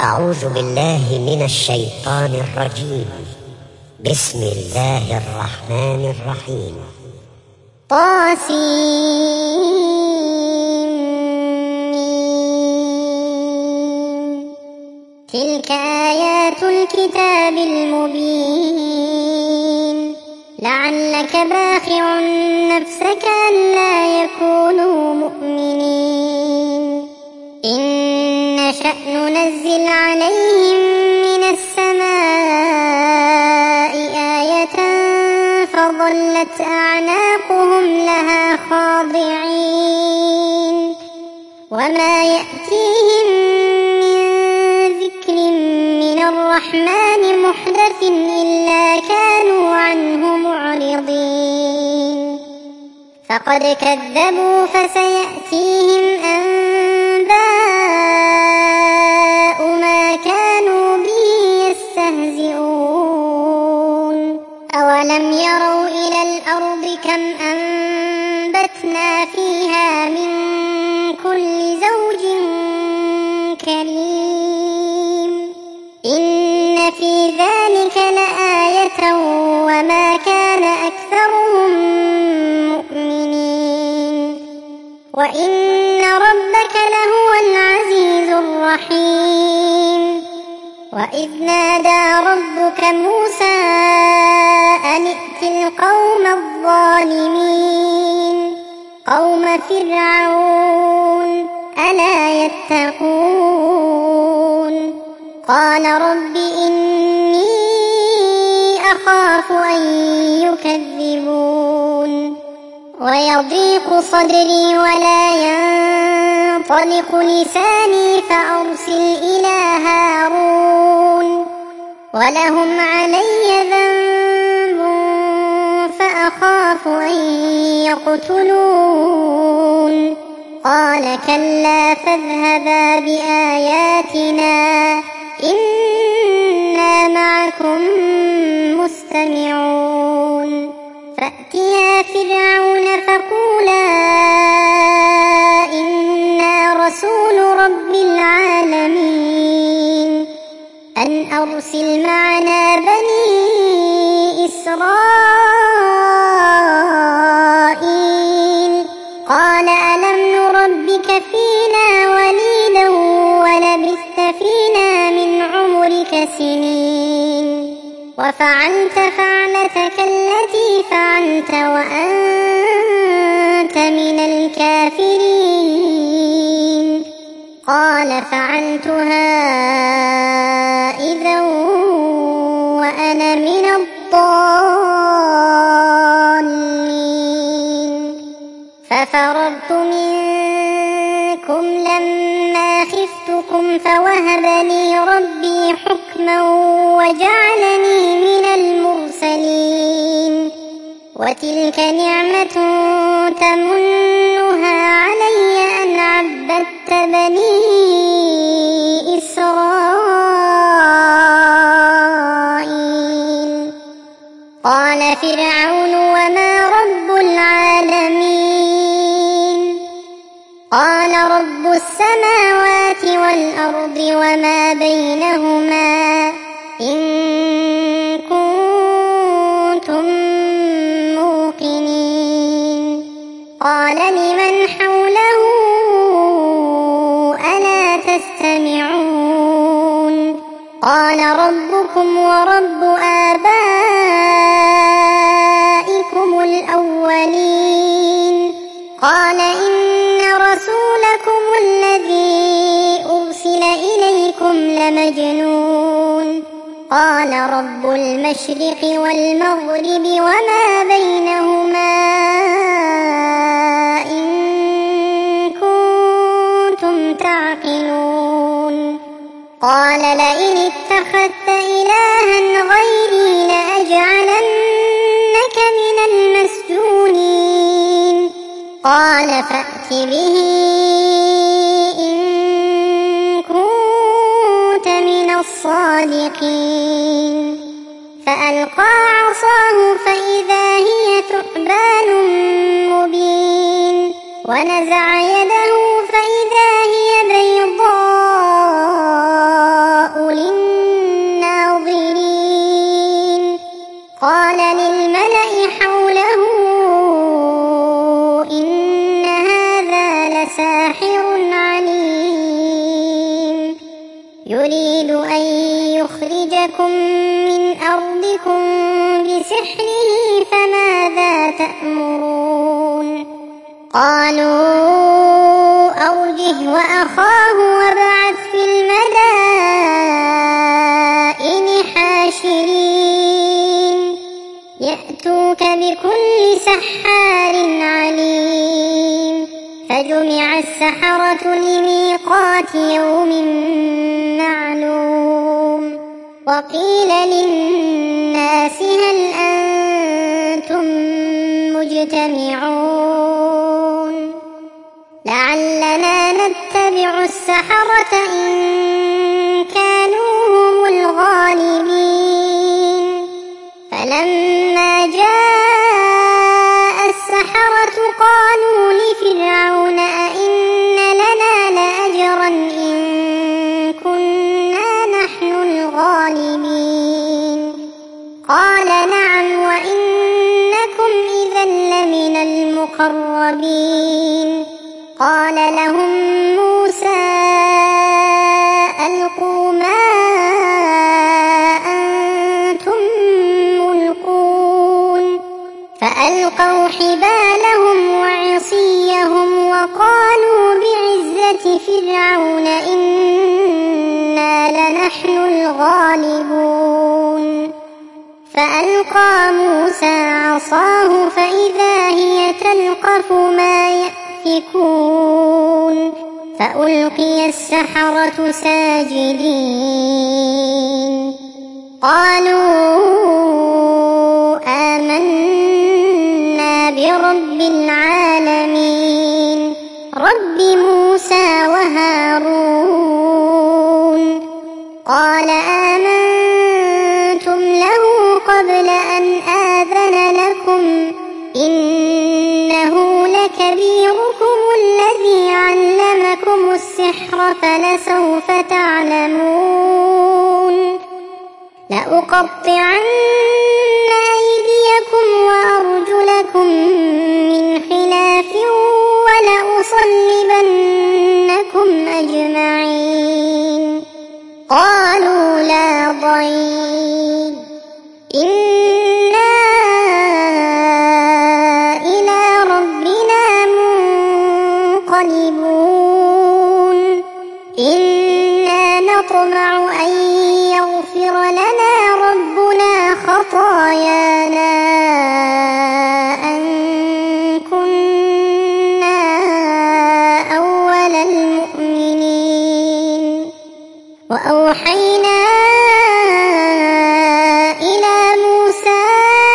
أعوذ بالله من الشيطان الرجيم. بسم الله الرحمن الرحيم. تلك آيات الكتاب المبين لعلك باخع نفسك ألا يكونوا مؤمنين إن نشأ ننزل عليهم من السماء آية فظلت أعناقهم لها خاضعين وما يأتيهم من ذكر من الرحمن محدث إلا كانوا عنه معرضين فقد كذبوا فسيأتيهم أنباء ما كانوا به يستهزئون أولم يروا إلى الأرض كم أنبتنا فيها من كل زوج كريم إن في ذلك لآية وما كان أكثرهم مؤمنين وإن ربك لهو العزيز الرحيم وإذ نادى ربك موسى أن ائت القوم الظالمين قوم فرعون ألا يتقون قال رب إني أخاف أن يكذبون ويضيق صدري ولا ينطلق لساني فأرسل إلى هارون ولهم علي ذنب فأخاف أن يقتلون قال كلا فاذهبا بآياتنا إنا معكم مستمعون فأتيا فرعون فقولا إنا رسول رب العالمين أن أرسل معنا بني إسرائيل قال ألم نربك فينا وليدا ولبثت فينا من عمرك سنين وفعلت فعلتك التي فعلت وأنت من الكافرين قال فعلتها إذا وأنا من الضالين ففررت منكم لما خفتكم فوهب لي ربي حكما وجعلني من المرسلين وتلك نعمة تمنها علي أن عبدت بني إسرائيل قال فرعون وما رب العالمين قال رب السماوات والأرض وما بينهما إن كنتم موقنين قال لمن حوله ألا تستمعون قال ربكم ورب آبائكم الأولين قال إن رسولكم الذي أرسل إليكم لمجنون قال رب المشرق والمغرب وما بينهما إن كنتم تعقلون قال لئن اتخذت إلها غيري لأجعلنك من المسجونين قال فأت به إن كنت من الصادقين فألقى عصاه فإذا هي ثعبان مبين ونزع يده فإذا هي بيضاء يريد أن يخرجكم من أرضكم بسحره فماذا تأمرون قالوا أرجه وأخاه وابعث في المدائن حاشرين يأتوك بكل سحار عليم فجمع السحرة لميقات يوم معلوم وقيل للناس هل أنتم مجتمعون لعلنا نتبع السحرة إن كانوا هم الغالبين فلما جاء السحرة قالوا لفرعون أئن لنا لأجرا إن كنا نحن الغالبين قال نعم وإنكم إذا لمن المقربين قال لهم موسى ألقوا ما أنتم ملقون فألقوا حبالهم وعصيهم وقالوا بعزة فرعون إنا لنحن الغالبون فألقى موسى عصاه فإذا هي تلقف ما يأفكون فألقي السحرة ساجدين قالوا آمنا برب العالمين رب موسى وهارون قال آمنتم له قبل أن آذن لكم إنه لكبيركم الذي علمكم السحر فلسوف تعلمون لأقطعن أيديكم وأرجلكم من خلاف ولأصلبنكم أجمعين قالوا لا ضير إنا إلى ربنا منقلبون إنا نطمع أن يغفر لنا ربنا خطايانا أن كنا أول المؤمنين وأوحينا إلى موسى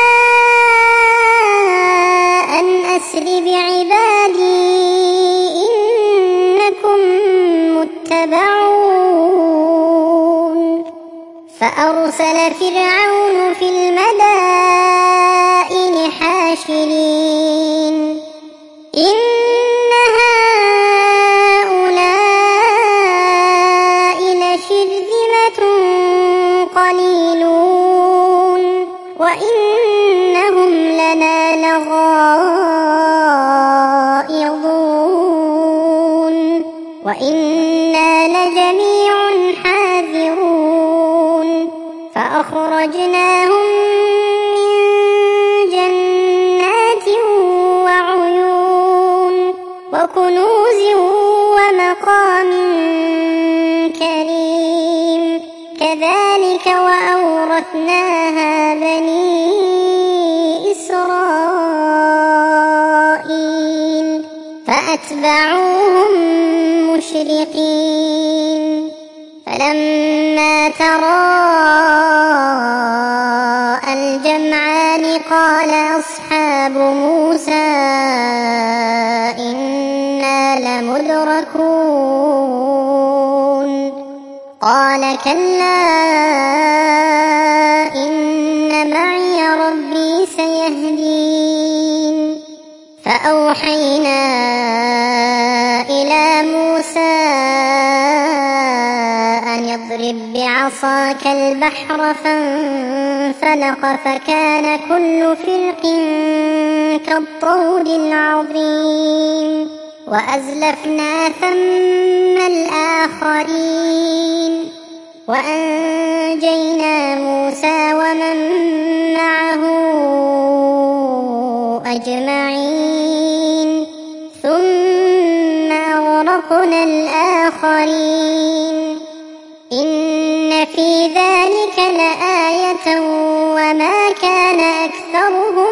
أن أسر بعبادي إنكم متبعون فأرسل فرعون في المدائن حاشرين إن هؤلاء لشرذمة قليلون وإنهم لنا لغائظون وإنا لجميع حاذرون فأخرجناهم من جنات وعيون وكنوز ومقام كريم كذلك وأورثناها بني إسرائيل فأتبعوهم مشرقين فلما تراءى الجمعان قال أصحاب موسى إنا لمدركون قال كلا إن معي ربي سيهدين فأوحينا إلى موسى أن يضرب بعصاك البحر فانفلق فكان كل فرق كالطود العظيم وأزلفنا ثم الآخرين وأنجينا موسى ومن معه أجمعين ثم أغرقنا الآخرين إن في ذلك لآية وما كان أكثرهم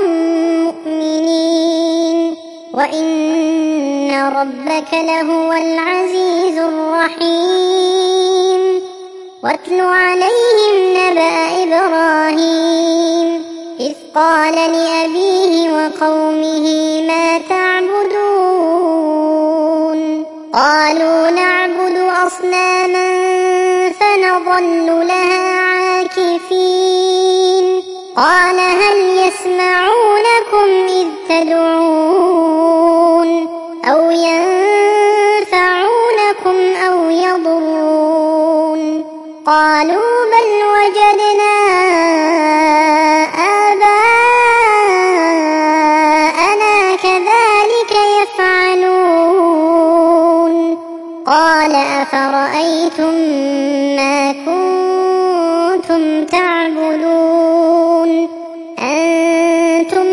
مؤمنين وإن ربك لهو العزيز الرحيم واتل عليهم نبأ إبراهيم إذ قال لأبيه وقومه ما تعبدون قالوا نعبد أصناما فنظل لها عاكفين قال هل يسمعونكم إذ تدعون أو ينفعونكم أو يضرون قالوا بل وجدنا آباءنا كذلك يفعلون قال أفرأيتم ما كنتم تعبدون أنتم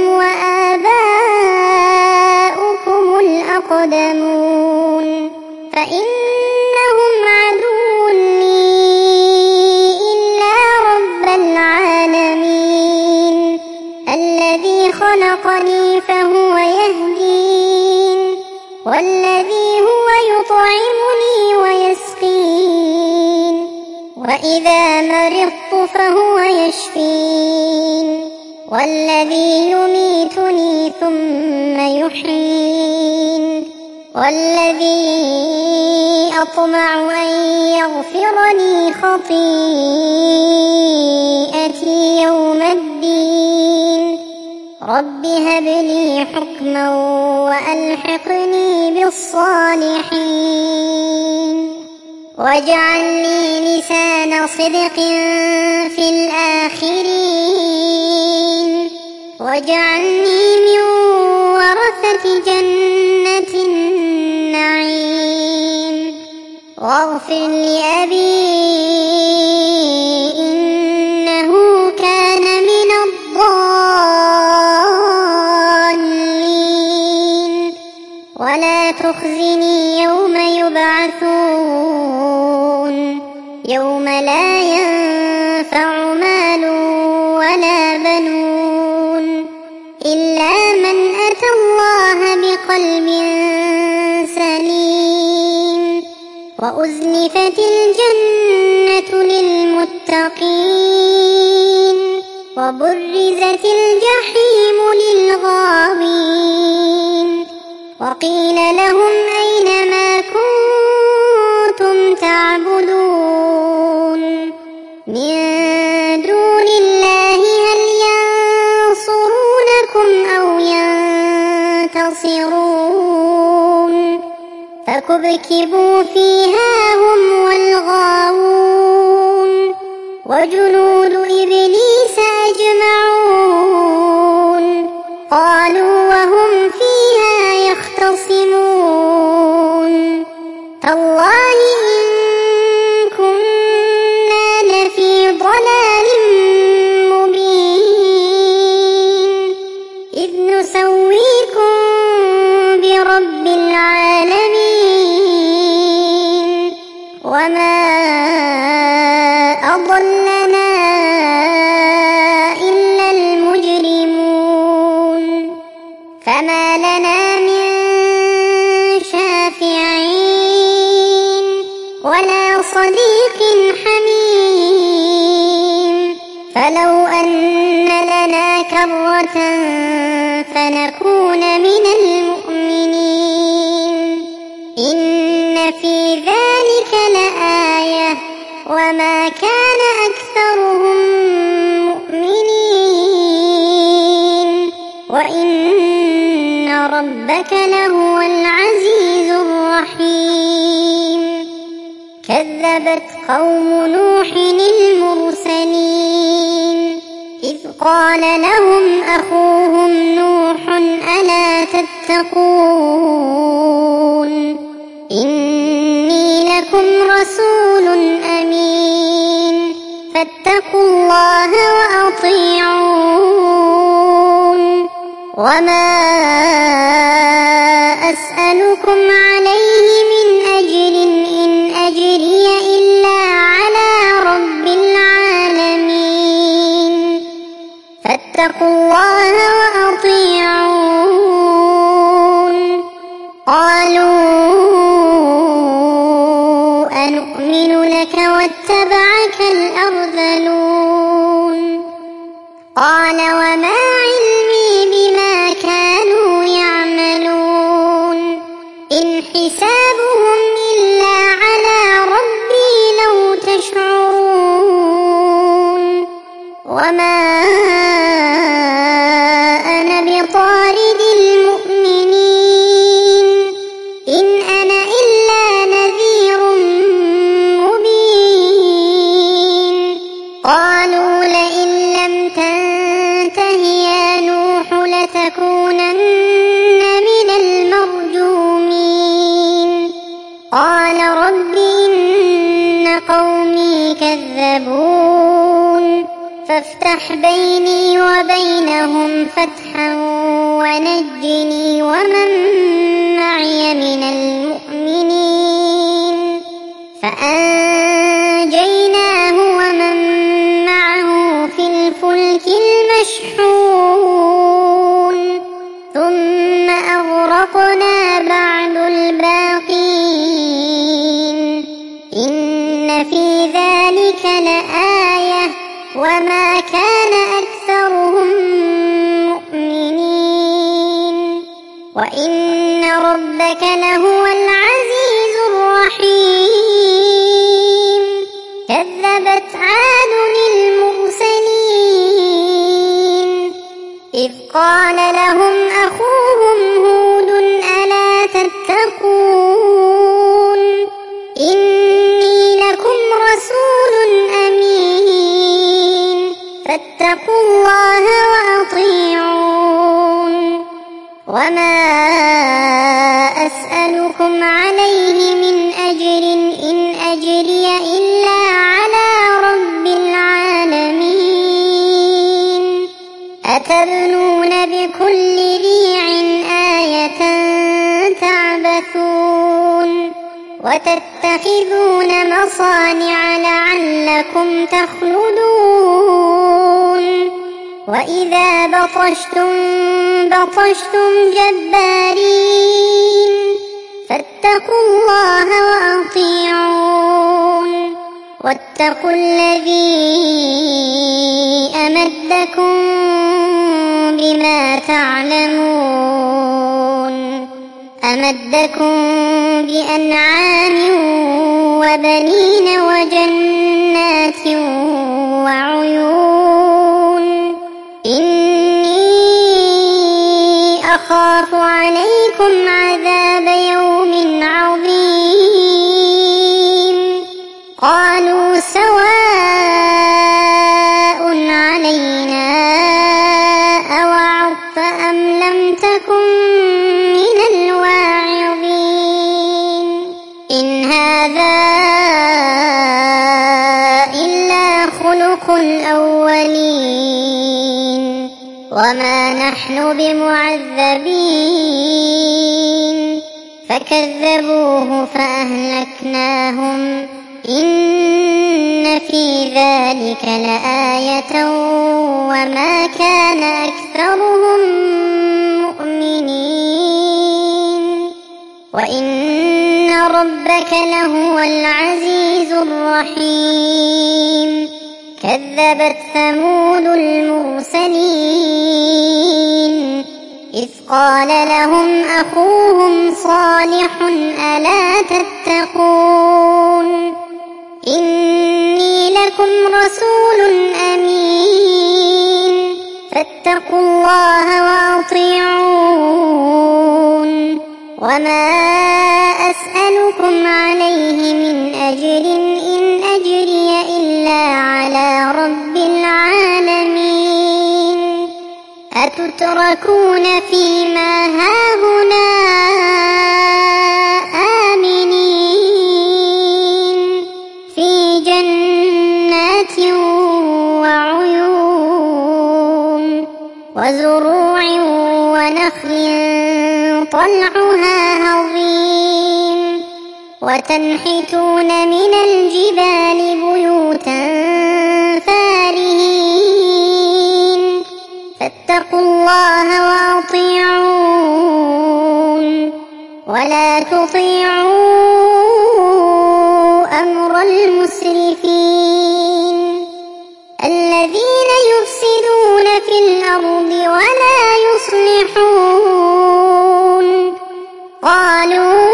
وآباؤكم الأقدمون فإنهم عدو لي إلا رب العالمين الذي خلقني فهو يهدين والذي هو يطعمني ويسقين وإذا مرضت فهو يشفين والذي يميتني ثم يحيين والذي أطمع أن يغفر لي خطيئتي يوم الدين رب هب لي حكما وألحقني بالصالحين واجعل لي لسان صدق في الآخرين واجعلني من ورثة جنة النعيم واغفر لأبي إنه كان من الضالين ولا تخزني يوم يبعثون يوم لا ينفع مال ولا بنون إلا من أتى الله بقلب سليم وأزلفت الجنة للمتقين وبرزت الجحيم للغاوين وقيل لهم أين ما كنتم تعبدون من دون الله هل ينصرونكم أو ينتصرون فكبكبوا فيها هم والغاوون وجنود إبليس أجمعون قالوا وهم فيها يختصمون تالله إن كنا لفي ضلال مبين إذ نسويكم برب العالمين وما أضلنا إلا المجرمون فما لنا من شافعين ولا صديق حميم فلو أن لنا كرة فنكون من المؤمنين إن في ذلك لآية وما كان أكثرهم مؤمنين وإن ربك لهو العزيز الرحيم كذبت قوم نوح المرسلين إذ قال لهم أخوهم نوح ألا تتقون إني لكم رسول أمين وما أسألكم عليه من أجر إن أجري إلا على رب العالمين فاتقوا الله وأطيعون قالوا أنؤمن لك واتبعك الأرذلون قال وما علمي بما كانوا يعملون إن حسابهم إلا على ربي لو تشعرون وما أنا بطارد المؤمنين إن أنا إلا نذير مبين قالوا لئن لم تنته يا نوح لتكونن من المرجومين قال رب إن قومي كذبون فافتح بيني وبينهم فتحا ونجني ومن معي من المؤمنين فأنجيناه ومن معه في الفلك المشحون ثم أغرقنا بعد الباقين إن في ذلك لآية وما كان أكثرهم مؤمنين وإن ربك لهو العزيز الرحيم كذبت عاد المرسلين إذ قال لهم أخوهم هود ألا تتقون إني لكم رسول أمين فاتقوا الله وأطيعون وما أسألكم عليه من أجر إن أجري إلا على رب العالمين أتبنون بكل ريع آية تعبثون وتتخذون مصانع لعلكم تخلدون وإذا بطشتم جبارين فاتقوا الله وأطيعون واتقوا الذي أمدكم بما تعلمون أمدكم بأنعام وبنين وجنات وعيون إني أخاف عليكم عذاب يوم عظيم قالوا سواء علينا أوعظت أم لم تكن من الواعظين إن هذا إلا خلق الأولين وما نحن بمعذبين فكذبوه فأهلكناهم إن في ذلك لآية وما كان أكثرهم مؤمنين وإن ربك لهو العزيز الرحيم كذبت ثمود المرسلين إذ قال لهم أخوهم صالح ألا تتقون إني لكم رسول أمين فاتقوا الله وأطيعون وما أسألكم عليه من أجر إن أجري إلا على رب العالمين أتتركون فيما هاهنا آمنين في جنات وعيون وزروع ونخل طلعها هضيم وتنحتون من الجبال بيوتا فارهين فاتقوا الله وأطيعون ولا تطيعوا أمر المسرفين الذين يفسدون في الأرض ولا يصلحون قالوا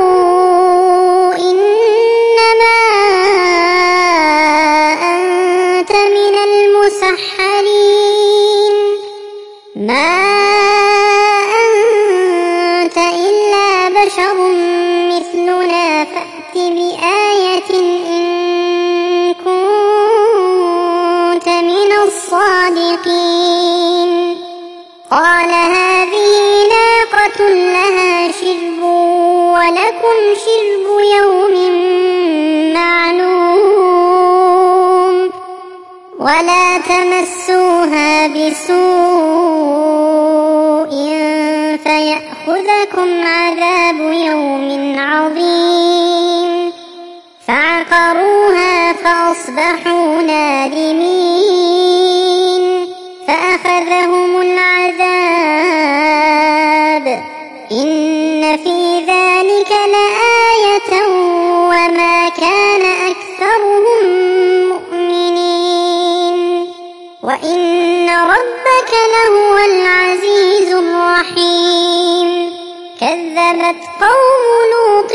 إنما أنت من المسحرين ما أنت إلا بشر مثلنا فأت بآية إن كنت من الصادقين قال هذه ناقة لها شرب ولكم شرب يوم معلوم ولا تمسوها بسوء فيأخذكم عذاب يوم عظيم فعقروها فأصبحوا نادمين فأخذهم العذاب إن في ذلك لآية وما كان أكثرهم مؤمنين وإن ربك لهو العزيز الرحيم كذبت قوم لوط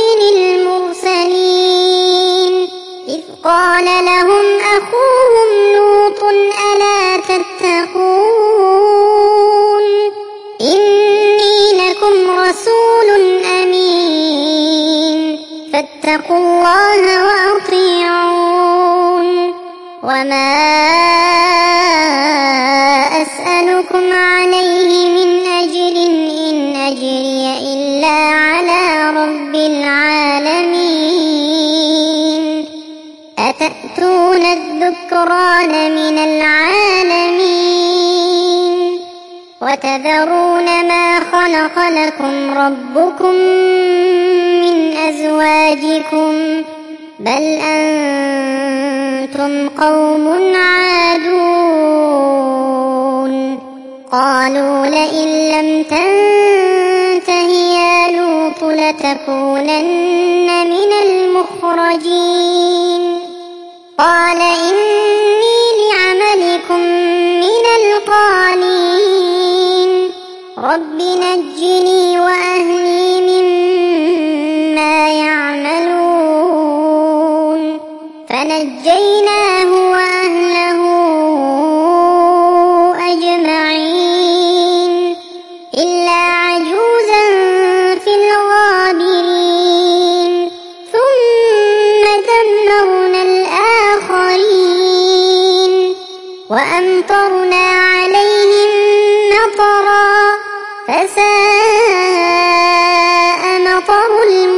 المرسلين إذ قال لهم أخوهم لوط ألا تتقون إني لكم رسول أمين فاتقوا الله وأطيعون وما أسألكم عليه من أجر إن أجري إلا على رب العالمين أتأتون الذكران من العالمين وتذرون ما خلق لكم ربكم من أزواجكم بل أنتم قوم عادون قالوا لئن لم تنته يا لوط لتكونن من المخرجين قال إني لعملكم من القالين رب نجني وأهلي مما يعملون فنجيناه وأهله أجمعين إلا عجوزا في الغابرين ثم دمرنا الآخرين وأمطرنا عليهم مطرا فساء مطر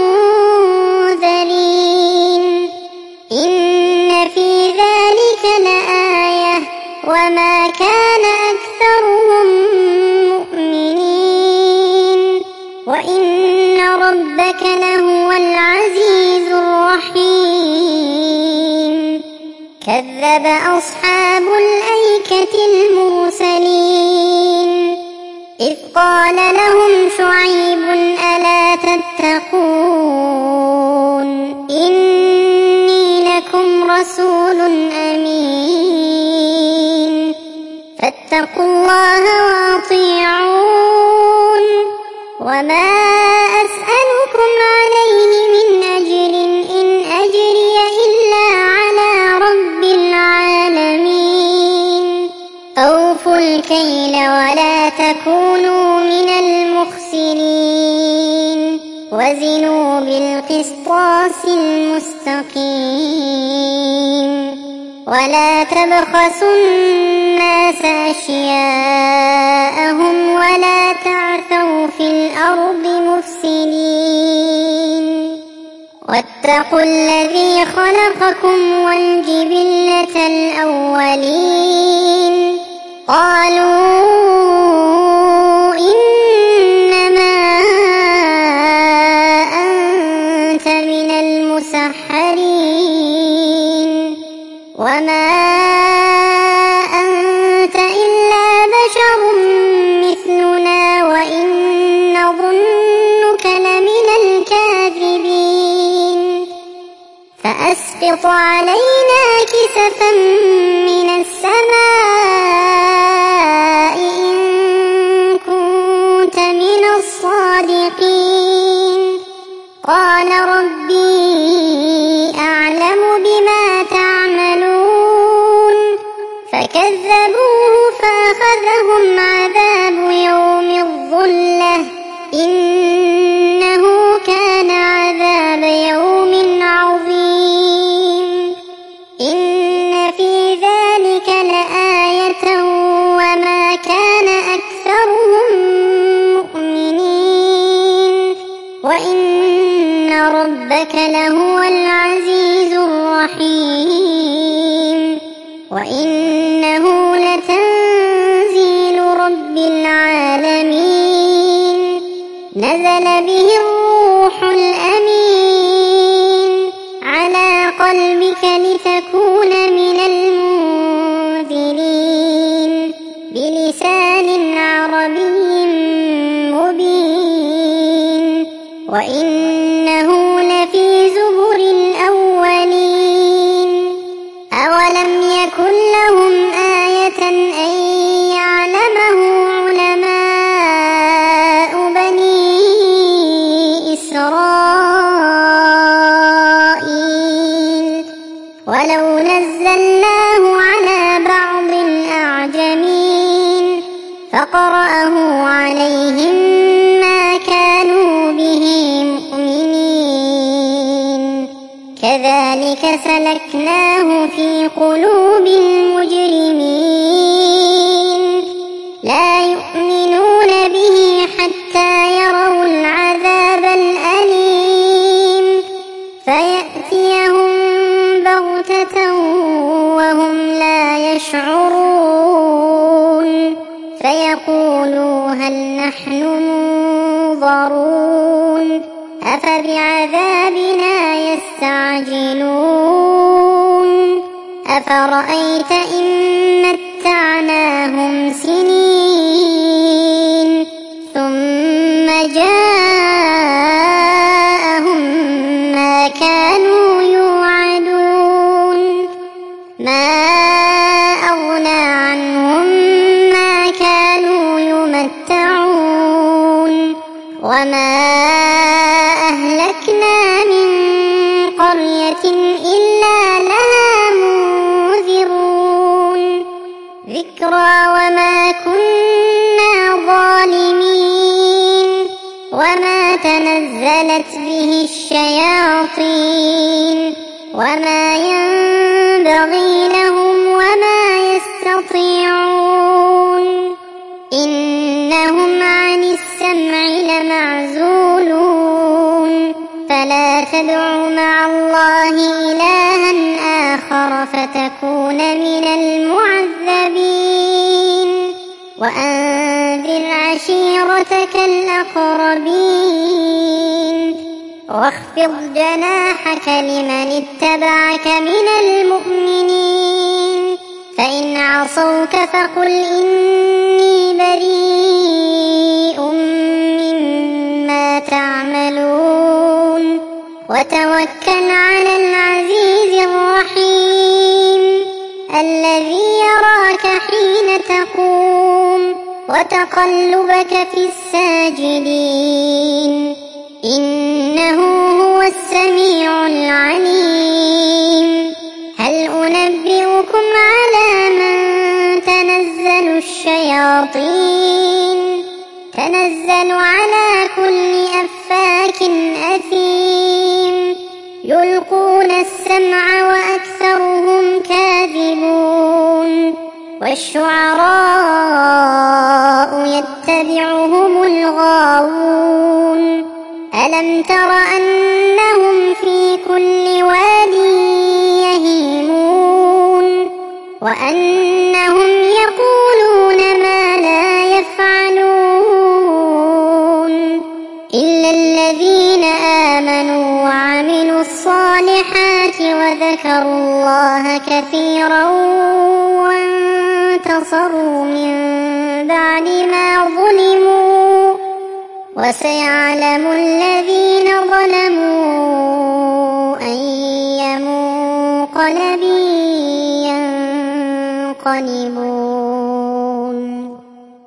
المنذرين إن في ذلك لآية وما كان أكثرهم مؤمنين وإن ربك لهو العزيز الرحيم كذب أصحاب الأيكة المرسلين إذ قال لهم شعيب ألا تتقون إني لكم رسول أمين فاتقوا الله وأطيعون وما أسألكم عليه من أجر إن أجري إلا على رب العالمين أوفوا الكيل ولا تكونوا من المخسرين وزنوا بالقسطاس المستقيم ولا تبخسوا الناس أشياءهم ولا تعثوا في الأرض مفسدين واتقوا الذي خلقكم والجبلة الأولين قالوا إن وما أنت إلا بشر مثلنا وإن نظنك لمن الكاذبين فأسقط علينا كسفا من السماء إن كنت من الصادقين قال ربي أعلم بما تعملون فكذبوه فأخذهم عذاب يوم الظلة إنه كان عذاب يوم عظيم إن في ذلك لآية وما كان أكثرهم مؤمنين وإن ربك لهو العزيز الرحيم وإنه لتنزيل رب العالمين نزل به الروح الأمين على قلبك لتكون من المنذرين بلسان عربي مبين وإنه لفي زبر الأولين أولم يكن لهم آية أن يعلمه علماء بني إسرائيل ولو نزلناه على بعض الأعجمين فقرأه عليهم ما كانوا به مؤمنين كذلك سلكناه في قلوب المجرمين لا يؤمنون به حتى يروا العذاب الأليم فيأتيهم بغتة وهم لا يشعرون فيقولوا هل نحن منظرون أفبعذابنا يستعجلون أفرأيت إن متعناهم سنين ثم جاءهم ما كانوا يوعدون ما أغنى عنهم ما كانوا يمتعون وما أهلكنا من قرية إلا لها منذرون ذكرى وما كنا ظالمين وما تنزلت به الشياطين وما ينبغي لهم وما يستطيعون إنهم عن السمع لمعزولون فلا تدع مع الله إلها آخر فتكون من المعذبين وأنذر عشيرتك الأقربين واخفض جناحك لمن اتبعك من المؤمنين فإن عصوك فقل إني بريء مما تعملون وتوكل على العزيز الرحيم الذي يراك حين تقوم وتقلبك في الساجدين إنه هو السميع العليم هل أنبئكم على من تنزل الشياطين تنزل على كل أفاك أثيم يلقون السمع وأكثرهم كاذبون والشعراء يتبعهم الغاوون ألم تر أنهم في كل واد يهيمون وأنهم يقولون ما لا يفعلون إلا الذين آمنوا وعملوا الصالحات وذكروا الله كثيرا وانتصروا من بعد ما ظلموا، وسيعلم الذين ظلموا